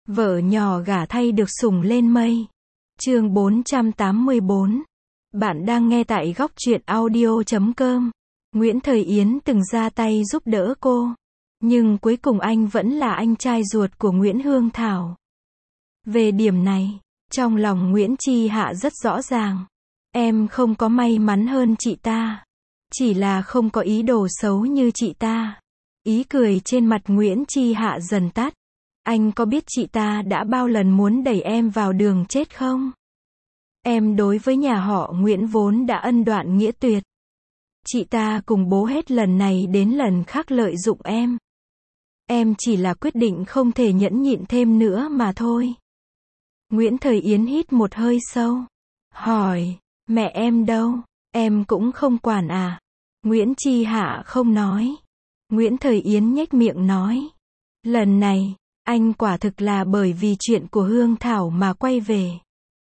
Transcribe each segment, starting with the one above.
Vợ nhỏ gả thay được sủng lên mây. Chương 484. Bạn đang nghe tại góc truyện audio.com. Nguyễn Thời Yến từng ra tay giúp đỡ cô, nhưng cuối cùng anh vẫn là anh trai ruột của Nguyễn Hương Thảo. Về điểm này, trong lòng Nguyễn Chi Hạ rất rõ ràng. Em không có may mắn hơn chị ta, chỉ là không có ý đồ xấu như chị ta. Ý cười trên mặt Nguyễn Chi Hạ dần tắt. Anh có biết chị ta đã bao lần muốn đẩy em vào đường chết không? Em đối với nhà họ Nguyễn vốn đã ân đoạn nghĩa tuyệt. Chị ta cùng bố hết lần này đến lần khác lợi dụng em. Em chỉ là quyết định không thể nhẫn nhịn thêm nữa mà thôi. Nguyễn Thời Yến hít một hơi sâu. Hỏi, mẹ em đâu? Em cũng không quản à? Nguyễn Chi Hạ không nói. Nguyễn Thời Yến nhếch miệng nói. Lần này, anh quả thực là bởi vì chuyện của Hương Thảo mà quay về.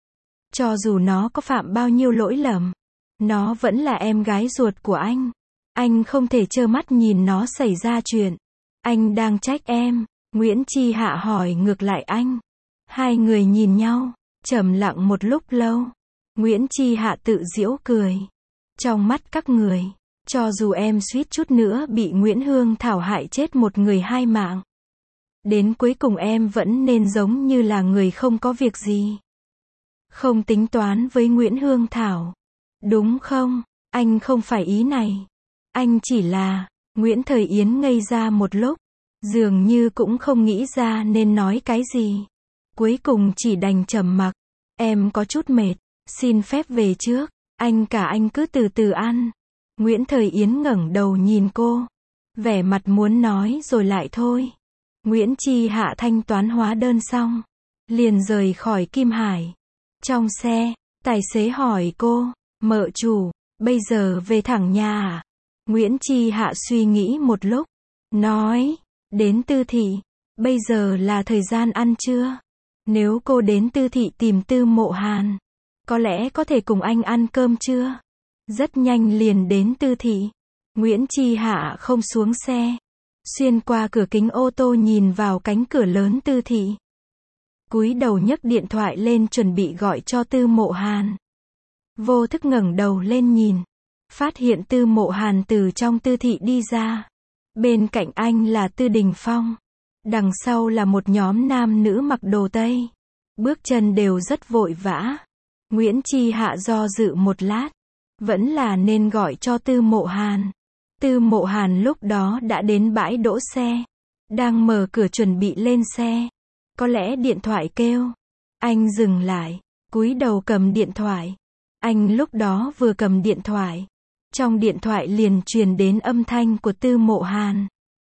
Cho dù nó có phạm bao nhiêu lỗi lầm, nó vẫn là em gái ruột của anh. Anh không thể trơ mắt nhìn nó xảy ra chuyện. Anh đang trách em. Nguyễn Chi Hạ hỏi ngược lại anh. Hai người nhìn nhau, trầm lặng một lúc lâu. Nguyễn Chi Hạ tự giễu cười. Trong mắt các người, cho dù em suýt chút nữa bị Nguyễn Hương Thảo hại chết một người hai mạng, đến cuối cùng em vẫn nên giống như là người không có việc gì. Không tính toán với Nguyễn Hương Thảo. Đúng không? Anh không phải ý này. Anh chỉ là... Nguyễn Thời Yến ngây ra một lúc. Dường như cũng không nghĩ ra nên nói cái gì. Cuối cùng chỉ đành trầm mặc. Em có chút mệt. Xin phép về trước. Anh cứ từ từ ăn. Nguyễn Thời Yến ngẩng đầu nhìn cô. Vẻ mặt muốn nói rồi lại thôi. Nguyễn Chi Hạ thanh toán hóa đơn xong, liền rời khỏi Kim Hải. Trong xe, tài xế hỏi cô, mợ chủ, bây giờ về thẳng nhà à? Nguyễn Chi Hạ suy nghĩ một lúc, nói, đến Tư Thị, bây giờ là thời gian ăn trưa. Nếu cô đến Tư Thị tìm Tư Mộ Hàn, có lẽ có thể cùng anh ăn cơm trưa. Rất nhanh liền đến Tư Thị. Nguyễn Chi Hạ không xuống xe, xuyên qua cửa kính ô tô nhìn vào cánh cửa lớn Tư Thị. Cúi đầu nhấc điện thoại lên chuẩn bị gọi cho Tư Mộ Hàn. Vô thức ngẩng đầu lên nhìn, phát hiện Tư Mộ Hàn từ trong Tư Thị đi ra. Bên cạnh anh là Tư Đình Phong. Đằng sau là một nhóm nam nữ mặc đồ Tây. Bước chân đều rất vội vã. Nguyễn Chi Hạ do dự một lát, vẫn là nên gọi cho Tư Mộ Hàn. Tư Mộ Hàn lúc đó đã đến bãi đỗ xe, đang mở cửa chuẩn bị lên xe. Có lẽ điện thoại kêu. Anh dừng lại, cúi đầu cầm điện thoại. Anh lúc đó vừa cầm điện thoại, trong điện thoại liền truyền đến âm thanh của Tư Mộ Hàn.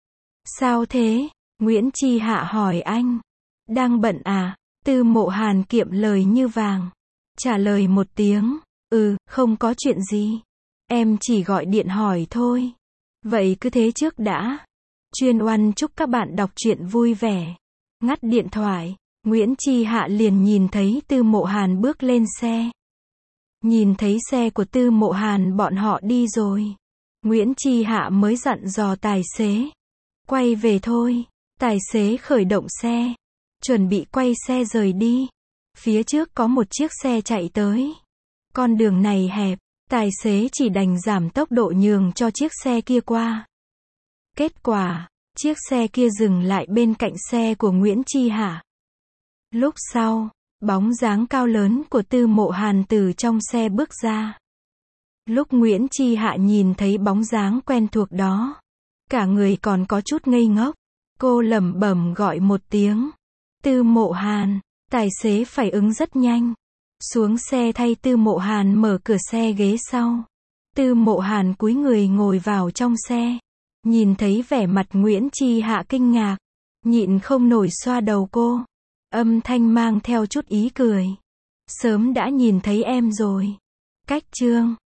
Sao thế? Nguyễn Chi Hạ hỏi anh. Đang bận à? Tư Mộ Hàn kiệm lời như vàng, trả lời một tiếng. Không có chuyện gì. Em chỉ gọi điện hỏi thôi. Vậy cứ thế trước đã. Chuyên oan chúc các bạn đọc truyện vui vẻ. Ngắt điện thoại, Nguyễn Chi Hạ liền nhìn thấy Tư Mộ Hàn bước lên xe. Nhìn thấy xe của Tư Mộ Hàn bọn họ đi rồi. Nguyễn Chi Hạ mới dặn dò tài xế. Quay về thôi. Tài xế khởi động xe, chuẩn bị quay xe rời đi. Phía trước có một chiếc xe chạy tới. Con đường này hẹp, tài xế chỉ đành giảm tốc độ nhường cho chiếc xe kia qua. Kết quả, chiếc xe kia dừng lại bên cạnh xe của Nguyễn Chi Hạ. Lúc sau, bóng dáng cao lớn của Tư Mộ Hàn từ trong xe bước ra. Lúc Nguyễn Chi Hạ nhìn thấy bóng dáng quen thuộc đó, cả người còn có chút ngây ngốc. Cô lẩm bẩm gọi một tiếng. Tư Mộ Hàn. Tài xế phải ứng rất nhanh. Xuống xe thay Tư Mộ Hàn mở cửa xe ghế sau. Tư Mộ Hàn cúi người ngồi vào trong xe. Nhìn thấy vẻ mặt Nguyễn Chi Hạ kinh ngạc, nhịn không nổi xoa đầu cô. Âm thanh mang theo chút ý cười. Sớm đã nhìn thấy em rồi. Cách chương